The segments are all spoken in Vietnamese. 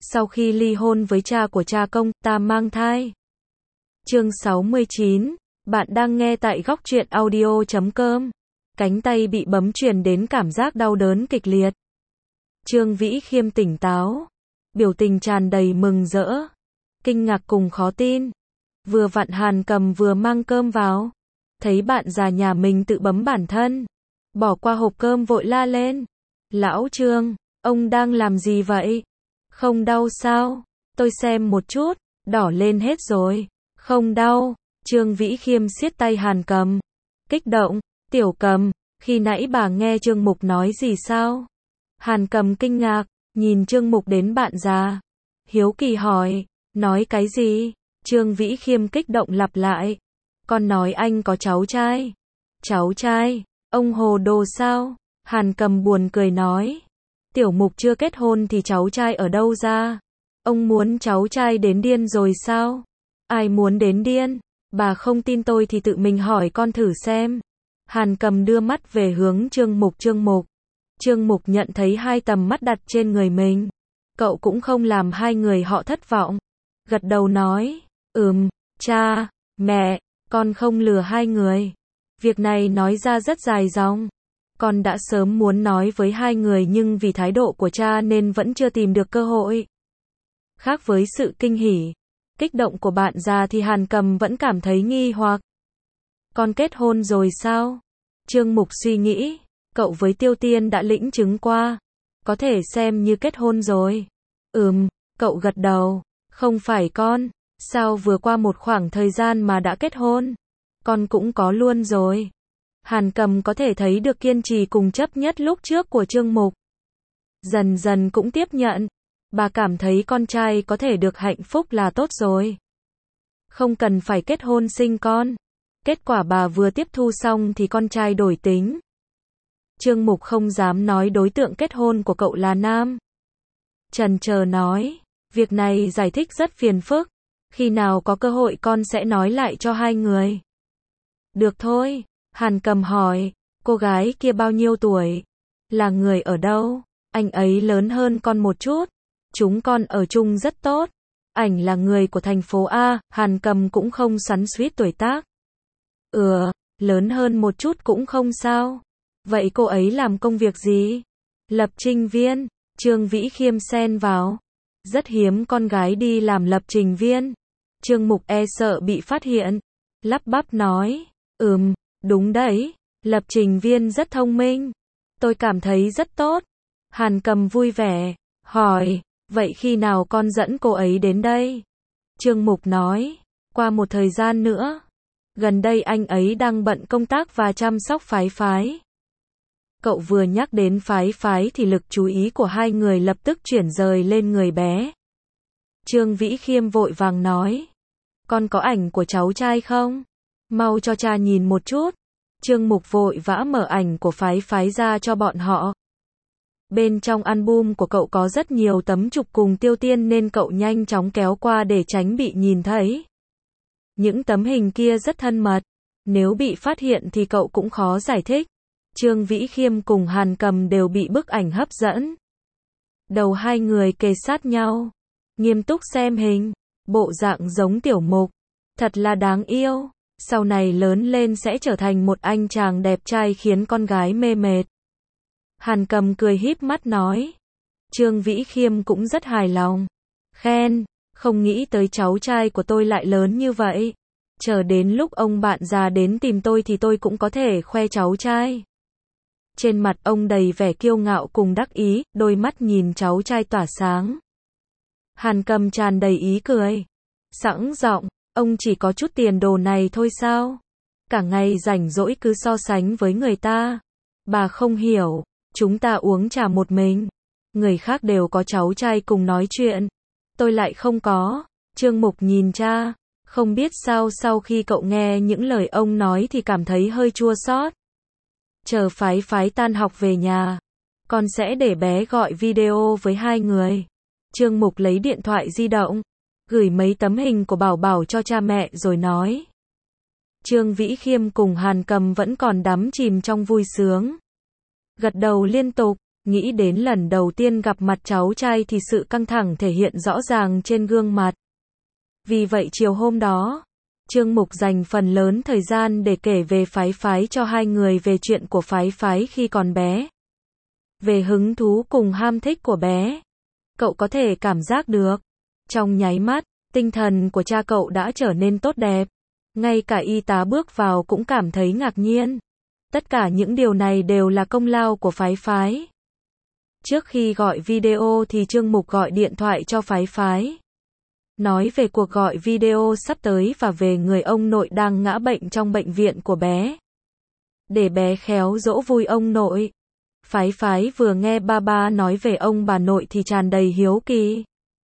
Sau khi ly hôn với cha của cha công, ta mang thai. Chương 69, bạn đang nghe tại góc truyện audio.com. Cánh tay bị bấm truyền đến cảm giác đau đớn kịch liệt. Trương Vĩ Khiêm tỉnh táo, biểu tình tràn đầy mừng rỡ, kinh ngạc cùng khó tin. Vừa vặn Hàn Cầm vừa mang cơm vào, thấy bạn già nhà mình tự bấm bản thân, bỏ qua hộp cơm vội la lên. Lão Trương, ông đang làm gì vậy? Không đau sao? Tôi xem một chút, đỏ lên hết rồi. Không đau. Trương Vĩ Khiêm siết tay Hàn Cầm, kích động. Tiểu Cầm, khi nãy bà nghe Trương Mục nói gì sao? Hàn Cầm kinh ngạc, nhìn Trương Mục đến bạn già, hiếu kỳ hỏi, nói cái gì? Trương Vĩ Khiêm kích động lặp lại, con nói anh có cháu trai. Cháu trai? Ông hồ đồ sao? Hàn Cầm buồn cười nói, Tiểu Mục chưa kết hôn thì cháu trai ở đâu ra? Ông muốn cháu trai đến điên rồi sao? Ai muốn đến điên? Bà không tin tôi thì tự mình hỏi con thử xem. Hàn Cầm đưa mắt về hướng Trương Mục. Trương Mục nhận thấy hai tầm mắt đặt trên người mình. Cậu cũng không làm hai người họ thất vọng. Gật đầu nói, cha, mẹ, con không lừa hai người. Việc này nói ra rất dài dòng. Con đã sớm muốn nói với hai người nhưng vì thái độ của cha nên vẫn chưa tìm được cơ hội. Khác với sự kinh hỉ, kích động của bạn già thì Hàn Cầm vẫn cảm thấy nghi hoặc. Con kết hôn rồi sao? Trương Mục suy nghĩ, cậu với Tiêu Tiên đã lĩnh chứng qua, có thể xem như kết hôn rồi. Cậu gật đầu, không phải con, sao vừa qua một khoảng thời gian mà đã kết hôn? Con cũng có luôn rồi. Hàn Cầm có thể thấy được kiên trì cùng chấp nhất lúc trước của Trương Mục. Dần dần cũng tiếp nhận, bà cảm thấy con trai có thể được hạnh phúc là tốt rồi. Không cần phải kết hôn sinh con. Kết quả bà vừa tiếp thu xong thì con trai đổi tính. Trương Mục không dám nói đối tượng kết hôn của cậu là nam. Chần chờ nói, việc này giải thích rất phiền phức. Khi nào có cơ hội con sẽ nói lại cho hai người. Được thôi. Hàn Cầm hỏi, cô gái kia bao nhiêu tuổi? Là người ở đâu? Anh ấy lớn hơn con một chút. Chúng con ở chung rất tốt. Ảnh là người của thành phố A. Hàn Cầm cũng không xoắn xuýt tuổi tác. Lớn hơn một chút cũng không sao. Vậy cô ấy làm công việc gì? Lập trình viên. Trương Vĩ Khiêm xen vào. Rất hiếm con gái đi làm lập trình viên. Trương Mục e sợ bị phát hiện, lắp bắp nói, đúng đấy, lập trình viên rất thông minh. Tôi cảm thấy rất tốt. Hàn Cầm vui vẻ, hỏi, vậy khi nào con dẫn cô ấy đến đây? Trương Mục nói, qua một thời gian nữa. Gần đây anh ấy đang bận công tác và chăm sóc Phái Phái. Cậu vừa nhắc đến Phái Phái thì lực chú ý của hai người lập tức chuyển rời lên người bé. Trương Vĩ Khiêm vội vàng nói, con có ảnh của cháu trai không? Mau cho cha nhìn một chút. Trương Mục vội vã mở ảnh của Phái Phái ra cho bọn họ. Bên trong album của cậu có rất nhiều tấm chụp cùng Tiêu Tiên nên cậu nhanh chóng kéo qua để tránh bị nhìn thấy. Những tấm hình kia rất thân mật. Nếu bị phát hiện thì cậu cũng khó giải thích. Trương Vĩ Khiêm cùng Hàn Cầm đều bị bức ảnh hấp dẫn. Đầu hai người kề sát nhau, nghiêm túc xem hình, bộ dạng giống Tiểu Mục. Thật là đáng yêu. Sau này lớn lên sẽ trở thành một anh chàng đẹp trai khiến con gái mê mệt. Hàn Cầm cười híp mắt nói. Trương Vĩ Khiêm cũng rất hài lòng. Khen, không nghĩ tới cháu trai của tôi lại lớn như vậy. Chờ đến lúc ông bạn già đến tìm tôi thì tôi cũng có thể khoe cháu trai. Trên mặt ông đầy vẻ kiêu ngạo cùng đắc ý, đôi mắt nhìn cháu trai tỏa sáng. Hàn Cầm tràn đầy ý cười. Sẵn giọng, ông chỉ có chút tiền đồ này thôi sao? Cả ngày rảnh rỗi cứ so sánh với người ta. Bà không hiểu, chúng ta uống trà một mình. Người khác đều có cháu trai cùng nói chuyện. Tôi lại không có. Trương Mục nhìn cha, không biết sao sau khi cậu nghe những lời ông nói thì cảm thấy hơi chua xót. Chờ Phái Phái tan học về nhà, con sẽ để bé gọi video với hai người. Trương Mục lấy điện thoại di động, gửi mấy tấm hình của Bảo Bảo cho cha mẹ rồi nói. Trương Vĩ Khiêm cùng Hàn Cầm vẫn còn đắm chìm trong vui sướng. Gật đầu liên tục, Nghĩ đến lần đầu tiên gặp mặt cháu trai thì sự căng thẳng thể hiện rõ ràng trên gương mặt. Vì vậy chiều hôm đó, Trương Mục dành phần lớn thời gian để kể về Phái Phái cho hai người, về chuyện của Phái Phái khi còn bé, về hứng thú cùng ham thích của bé. Cậu có thể cảm giác được, trong nháy mắt, tinh thần của cha cậu đã trở nên tốt đẹp. Ngay cả y tá bước vào cũng cảm thấy ngạc nhiên. Tất cả những điều này đều là công lao của Phái Phái. Trước khi gọi video thì Trương Mục gọi điện thoại cho Phái Phái, nói về cuộc gọi video sắp tới và về người ông nội đang ngã bệnh trong bệnh viện của bé, để bé khéo dỗ vui ông nội. Phái Phái vừa nghe ba nói về ông bà nội thì tràn đầy hiếu kỳ,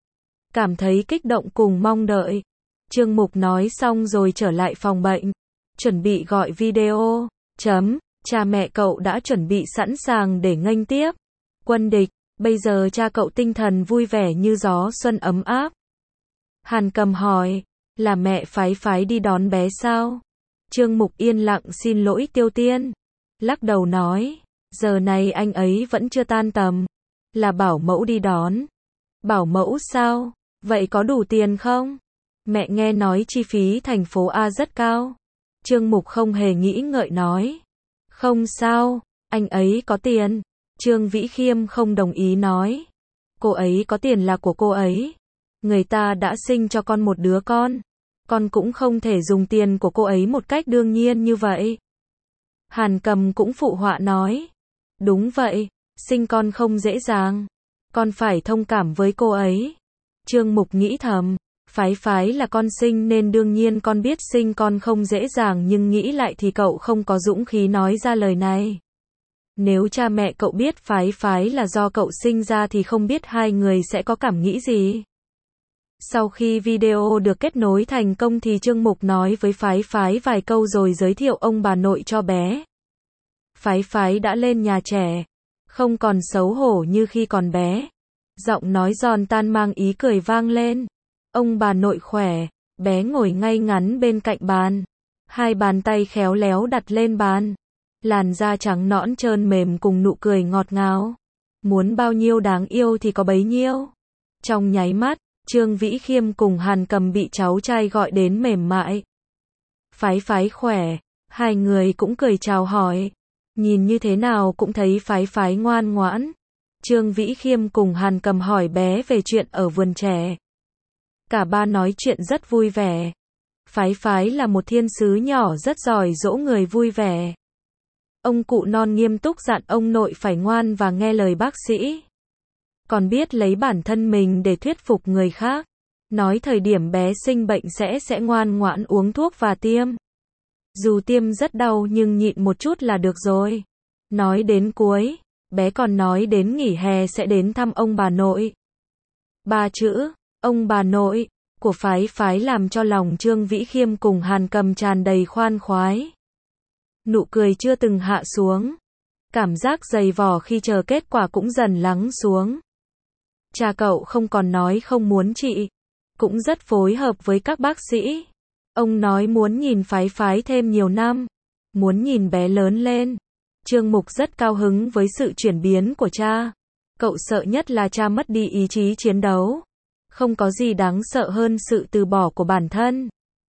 cảm thấy kích động cùng mong đợi. Trương Mục nói xong rồi trở lại phòng bệnh, chuẩn bị gọi video. Cha mẹ cậu đã chuẩn bị sẵn sàng để nghênh tiếp quân địch. Bây giờ cha cậu tinh thần vui vẻ như gió xuân ấm áp. Hàn Cầm hỏi, là mẹ Phái Phái đi đón bé sao? Trương Mục yên lặng xin lỗi Tiêu Tiên, lắc đầu nói, giờ này anh ấy vẫn chưa tan tầm, là bảo mẫu đi đón. Bảo mẫu sao? Vậy có đủ tiền không? Mẹ nghe nói chi phí thành phố A rất cao. Trương Mục không hề nghĩ ngợi nói, không sao, anh ấy có tiền. Trương Vĩ Khiêm không đồng ý nói, cô ấy có tiền là của cô ấy. Người ta đã sinh cho con một đứa con cũng không thể dùng tiền của cô ấy một cách đương nhiên như vậy. Hàn Cầm cũng phụ họa nói, đúng vậy, sinh con không dễ dàng, con phải thông cảm với cô ấy. Trương Mục nghĩ thầm, Phái Phái là con sinh nên đương nhiên con biết sinh con không dễ dàng, nhưng nghĩ lại thì cậu không có dũng khí nói ra lời này. Nếu cha mẹ cậu biết Phái Phái là do cậu sinh ra thì không biết hai người sẽ có cảm nghĩ gì. Sau khi video được kết nối thành công thì Trương Mục nói với Phái Phái vài câu rồi giới thiệu ông bà nội cho bé. Phái Phái đã lên nhà trẻ, không còn xấu hổ như khi còn bé. Giọng nói giòn tan mang ý cười vang lên. Ông bà nội khỏe, bé ngồi ngay ngắn bên cạnh bàn. Hai bàn tay khéo léo đặt lên bàn. Làn da trắng nõn trơn mềm cùng nụ cười ngọt ngào. Muốn bao nhiêu đáng yêu thì có bấy nhiêu. Trong nháy mắt, Trương Vĩ Khiêm cùng Hàn Cầm bị cháu trai gọi đến mềm mại. Phái Phái khỏe, hai người cũng cười chào hỏi. Nhìn như thế nào cũng thấy Phái Phái ngoan ngoãn. Trương Vĩ Khiêm cùng Hàn Cầm hỏi bé về chuyện ở vườn trẻ. Cả ba nói chuyện rất vui vẻ. Phái Phái là một thiên sứ nhỏ rất giỏi dỗ người vui vẻ. Ông cụ non nghiêm túc dặn ông nội phải ngoan và nghe lời bác sĩ. Còn biết lấy bản thân mình để thuyết phục người khác. Nói thời điểm bé sinh bệnh sẽ ngoan ngoãn uống thuốc và tiêm. Dù tiêm rất đau nhưng nhịn một chút là được rồi. Nói đến cuối, bé còn nói đến nghỉ hè sẽ đến thăm ông bà nội. Ba chữ, ông bà nội, của Phái Phái làm cho lòng Trương Vĩ Khiêm cùng Hàn Cầm tràn đầy khoan khoái. Nụ cười chưa từng hạ xuống. Cảm giác dày vò khi chờ kết quả cũng dần lắng xuống. Cha cậu không còn nói không muốn trị, cũng rất phối hợp với các bác sĩ. Ông nói muốn nhìn Phái Phái thêm nhiều năm, muốn nhìn bé lớn lên. Trương Mục rất cao hứng với sự chuyển biến của cha. Cậu sợ nhất là cha mất đi ý chí chiến đấu. Không có gì đáng sợ hơn sự từ bỏ của bản thân.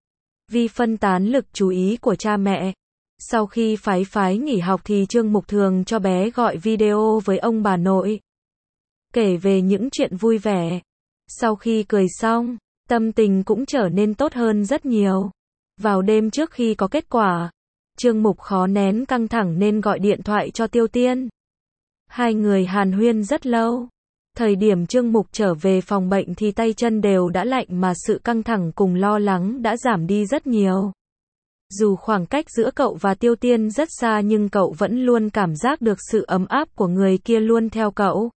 Vì phân tán lực chú ý của cha mẹ. Sau khi Phái Phái nghỉ học thì Trương Mục thường cho bé gọi video với ông bà nội. Kể về những chuyện vui vẻ. Sau khi cười xong, tâm tình cũng trở nên tốt hơn rất nhiều. Vào đêm trước khi có kết quả, Trương Mục khó nén căng thẳng nên gọi điện thoại cho Tiêu Tiên. Hai người hàn huyên rất lâu. Thời điểm Trương Mục trở về phòng bệnh thì tay chân đều đã lạnh mà sự căng thẳng cùng lo lắng đã giảm đi rất nhiều. Dù khoảng cách giữa cậu và Tiêu Tiên rất xa nhưng cậu vẫn luôn cảm giác được sự ấm áp của người kia luôn theo cậu.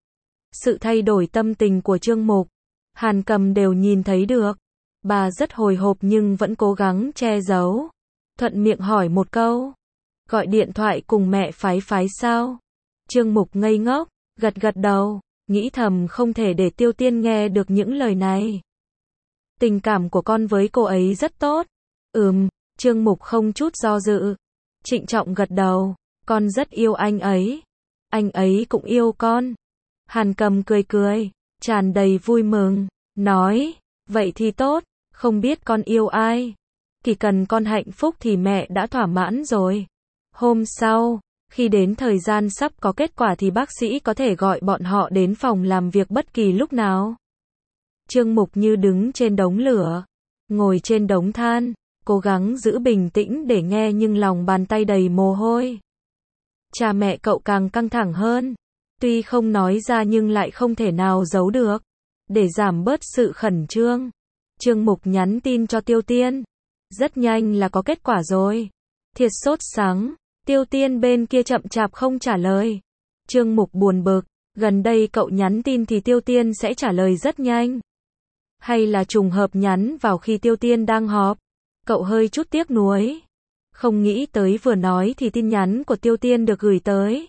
Sự thay đổi tâm tình của Trương Mục, Hàn Cầm đều nhìn thấy được. Bà rất hồi hộp nhưng vẫn cố gắng che giấu. Thuận miệng hỏi một câu. Gọi điện thoại cùng mẹ Phái Phái sao? Trương Mục ngây ngốc, gật gật đầu, nghĩ thầm không thể để Tiêu Tiên nghe được những lời này. Tình cảm của con với cô ấy rất tốt. Trương Mục không chút do dự. Trịnh trọng gật đầu, con rất yêu anh ấy. anh ấy cũng yêu con. Hàn Cầm cười cười, tràn đầy vui mừng, nói, vậy thì tốt, không biết con yêu ai. Chỉ cần con hạnh phúc thì mẹ đã thỏa mãn rồi. Hôm sau, khi đến thời gian sắp có kết quả thì bác sĩ có thể gọi bọn họ đến phòng làm việc bất kỳ lúc nào. Trương Mục Như đứng trên đống lửa, ngồi trên đống than, cố gắng giữ bình tĩnh để nghe nhưng lòng bàn tay đầy mồ hôi. Cha mẹ cậu càng căng thẳng hơn, tuy không nói ra nhưng lại không thể nào giấu được. Để giảm bớt sự khẩn trương, Trương Mục nhắn tin cho Tiêu Tiên. Rất nhanh là có kết quả rồi. Thiệt sốt sắng, Tiêu Tiên bên kia chậm chạp không trả lời. Trương Mục buồn bực, gần đây cậu nhắn tin thì Tiêu Tiên sẽ trả lời rất nhanh. Hay là trùng hợp nhắn vào khi Tiêu Tiên đang họp? Cậu hơi chút tiếc nuối. Không nghĩ tới vừa nói thì tin nhắn của Tiêu Tiên được gửi tới.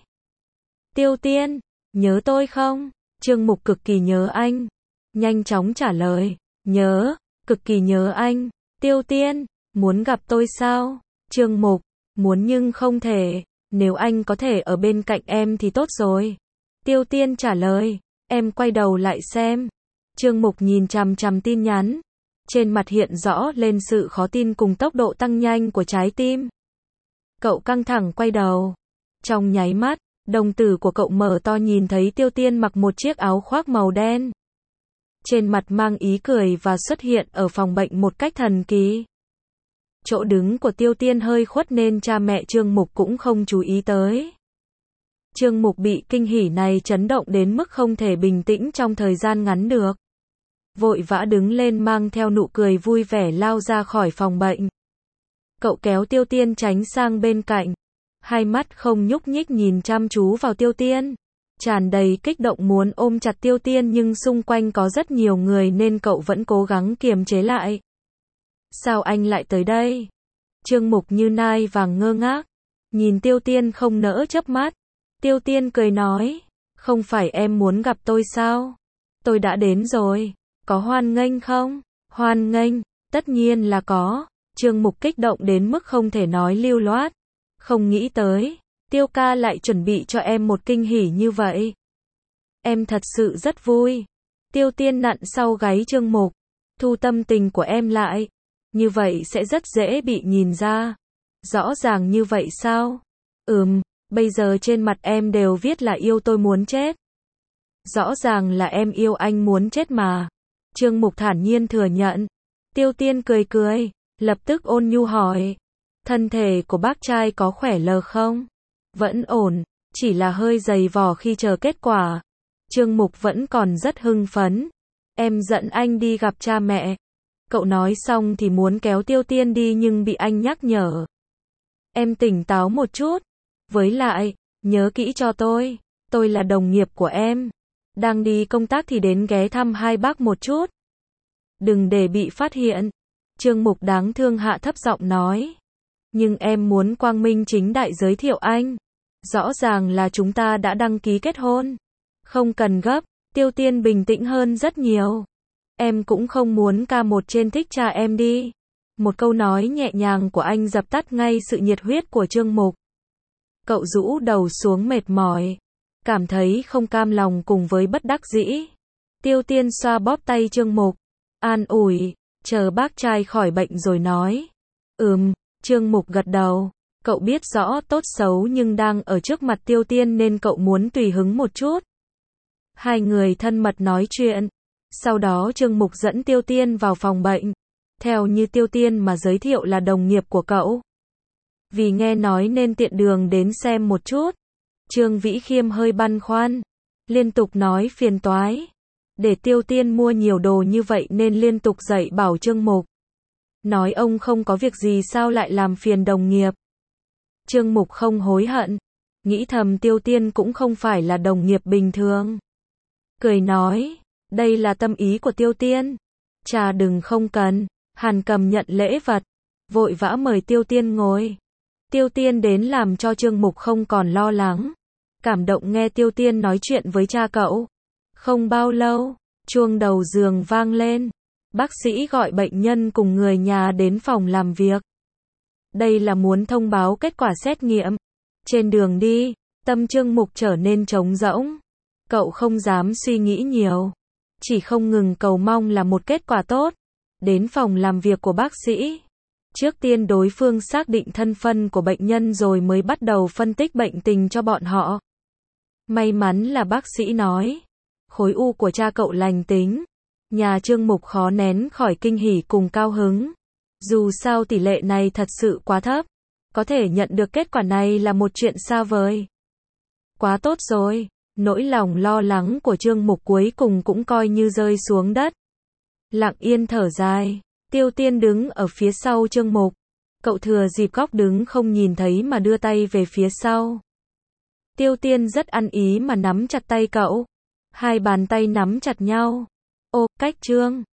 Tiêu Tiên, nhớ tôi không? Trương Mục cực kỳ nhớ anh. Nhanh chóng trả lời, nhớ, cực kỳ nhớ anh. Tiêu Tiên, muốn gặp tôi sao? Trương Mục, muốn nhưng không thể, nếu anh có thể ở bên cạnh em thì tốt rồi. Tiêu Tiên trả lời, em quay đầu lại xem. Trương Mục nhìn chằm chằm tin nhắn. Trên mặt hiện rõ lên sự khó tin cùng tốc độ tăng nhanh của trái tim. Cậu căng thẳng quay đầu. Trong nháy mắt, đồng tử của cậu mở to nhìn thấy Tiêu Tiên mặc một chiếc áo khoác màu đen. Trên mặt mang ý cười và xuất hiện ở phòng bệnh một cách thần kỳ. Chỗ đứng của Tiêu Tiên hơi khuất nên cha mẹ Trương Mục cũng không chú ý tới. Trương Mục bị kinh hỉ này chấn động đến mức không thể bình tĩnh trong thời gian ngắn được. Vội vã đứng lên mang theo nụ cười vui vẻ lao ra khỏi phòng bệnh. Cậu kéo Tiêu Tiên tránh sang bên cạnh. Hai mắt không nhúc nhích nhìn chăm chú vào Tiêu Tiên. Tràn đầy kích động muốn ôm chặt Tiêu Tiên nhưng xung quanh có rất nhiều người nên cậu vẫn cố gắng kiềm chế lại. Sao anh lại tới đây? Trương Mục Như nai vàng ngơ ngác. Nhìn Tiêu Tiên không nỡ chớp mắt. Tiêu Tiên cười nói. Không phải em muốn gặp tôi sao? Tôi đã đến rồi. Có hoan nghênh không? Hoan nghênh, tất nhiên là có. Trương Mục kích động đến mức không thể nói lưu loát. Không nghĩ tới, Tiêu ca lại chuẩn bị cho em một kinh hỉ như vậy. Em thật sự rất vui. Tiêu Tiên nặn sau gáy Trương Mục. Thu tâm tình của em lại. Như vậy sẽ rất dễ bị nhìn ra. Rõ ràng như vậy sao? Bây giờ trên mặt em đều viết là yêu tôi muốn chết. Rõ ràng là em yêu anh muốn chết mà. Trương Mục thản nhiên thừa nhận. Tiêu Tiên cười cười, lập tức ôn nhu hỏi. Thân thể của bác trai có khỏe lờ không? Vẫn ổn, chỉ là hơi dày vò khi chờ kết quả. Trương Mục vẫn còn rất hưng phấn. Em dẫn anh đi gặp cha mẹ. Cậu nói xong thì muốn kéo Tiêu Tiên đi nhưng bị anh nhắc nhở. Em tỉnh táo một chút. Với lại, nhớ kỹ cho tôi là đồng nghiệp của em. Đang đi công tác thì đến ghé thăm hai bác một chút. Đừng để bị phát hiện. Trương Mục đáng thương hạ thấp giọng nói. Nhưng em muốn quang minh chính đại giới thiệu anh. Rõ ràng là chúng ta đã đăng ký kết hôn. Không cần gấp, Tiêu Tiên bình tĩnh hơn rất nhiều. Em cũng không muốn ca một trên thích cha em đi. Một câu nói nhẹ nhàng của anh dập tắt ngay sự nhiệt huyết của Trương Mục. Cậu rũ đầu xuống mệt mỏi. Cảm thấy không cam lòng cùng với bất đắc dĩ. Tiêu Tiên xoa bóp tay Trương Mục. An ủi, chờ bác trai khỏi bệnh rồi nói. Trương Mục gật đầu. Cậu biết rõ tốt xấu nhưng đang ở trước mặt Tiêu Tiên nên cậu muốn tùy hứng một chút. Hai người thân mật nói chuyện. Sau đó Trương Mục dẫn Tiêu Tiên vào phòng bệnh. Theo như Tiêu Tiên mà giới thiệu là đồng nghiệp của cậu. Vì nghe nói nên tiện đường đến xem một chút. Trương Vĩ Khiêm hơi băn khoăn. Liên tục nói phiền toái. Để Tiêu Tiên mua nhiều đồ như vậy nên liên tục dạy bảo Trương Mục. Nói ông không có việc gì sao lại làm phiền đồng nghiệp. Trương Mục không hối hận. Nghĩ thầm Tiêu Tiên cũng không phải là đồng nghiệp bình thường. Cười nói. Đây là tâm ý của Tiêu Tiên. Trà đừng không cần. Hàn Cầm nhận lễ vật. Vội vã mời Tiêu Tiên ngồi. Tiêu Tiên đến làm cho Trương Mục không còn lo lắng. Cảm động nghe Tiêu Tiên nói chuyện với cha cậu. Không bao lâu, chuông đầu giường vang lên. Bác sĩ gọi bệnh nhân cùng người nhà đến phòng làm việc. Đây là muốn thông báo kết quả xét nghiệm. Trên đường đi, Tâm Trương Mục trở nên trống rỗng. Cậu không dám suy nghĩ nhiều. Chỉ không ngừng cầu mong là một kết quả tốt. Đến phòng làm việc của bác sĩ. Trước tiên đối phương xác định thân phận của bệnh nhân rồi mới bắt đầu phân tích bệnh tình cho bọn họ. May mắn là bác sĩ nói. Khối u của cha cậu lành tính. Nhà Trương Mục khó nén khỏi kinh hỉ cùng cao hứng. Dù sao tỷ lệ này thật sự quá thấp. Có thể nhận được kết quả này là một chuyện xa vời. Quá tốt rồi. Nỗi lòng lo lắng của Trương Mục cuối cùng cũng coi như rơi xuống đất. Lặng yên thở dài. Tiêu Tiên đứng ở phía sau Trương Mục. Cậu thừa dịp góc đứng không nhìn thấy mà đưa tay về phía sau. Tiêu Tiên rất ăn ý mà nắm chặt tay cậu. Hai bàn tay nắm chặt nhau. Ô, cách Trương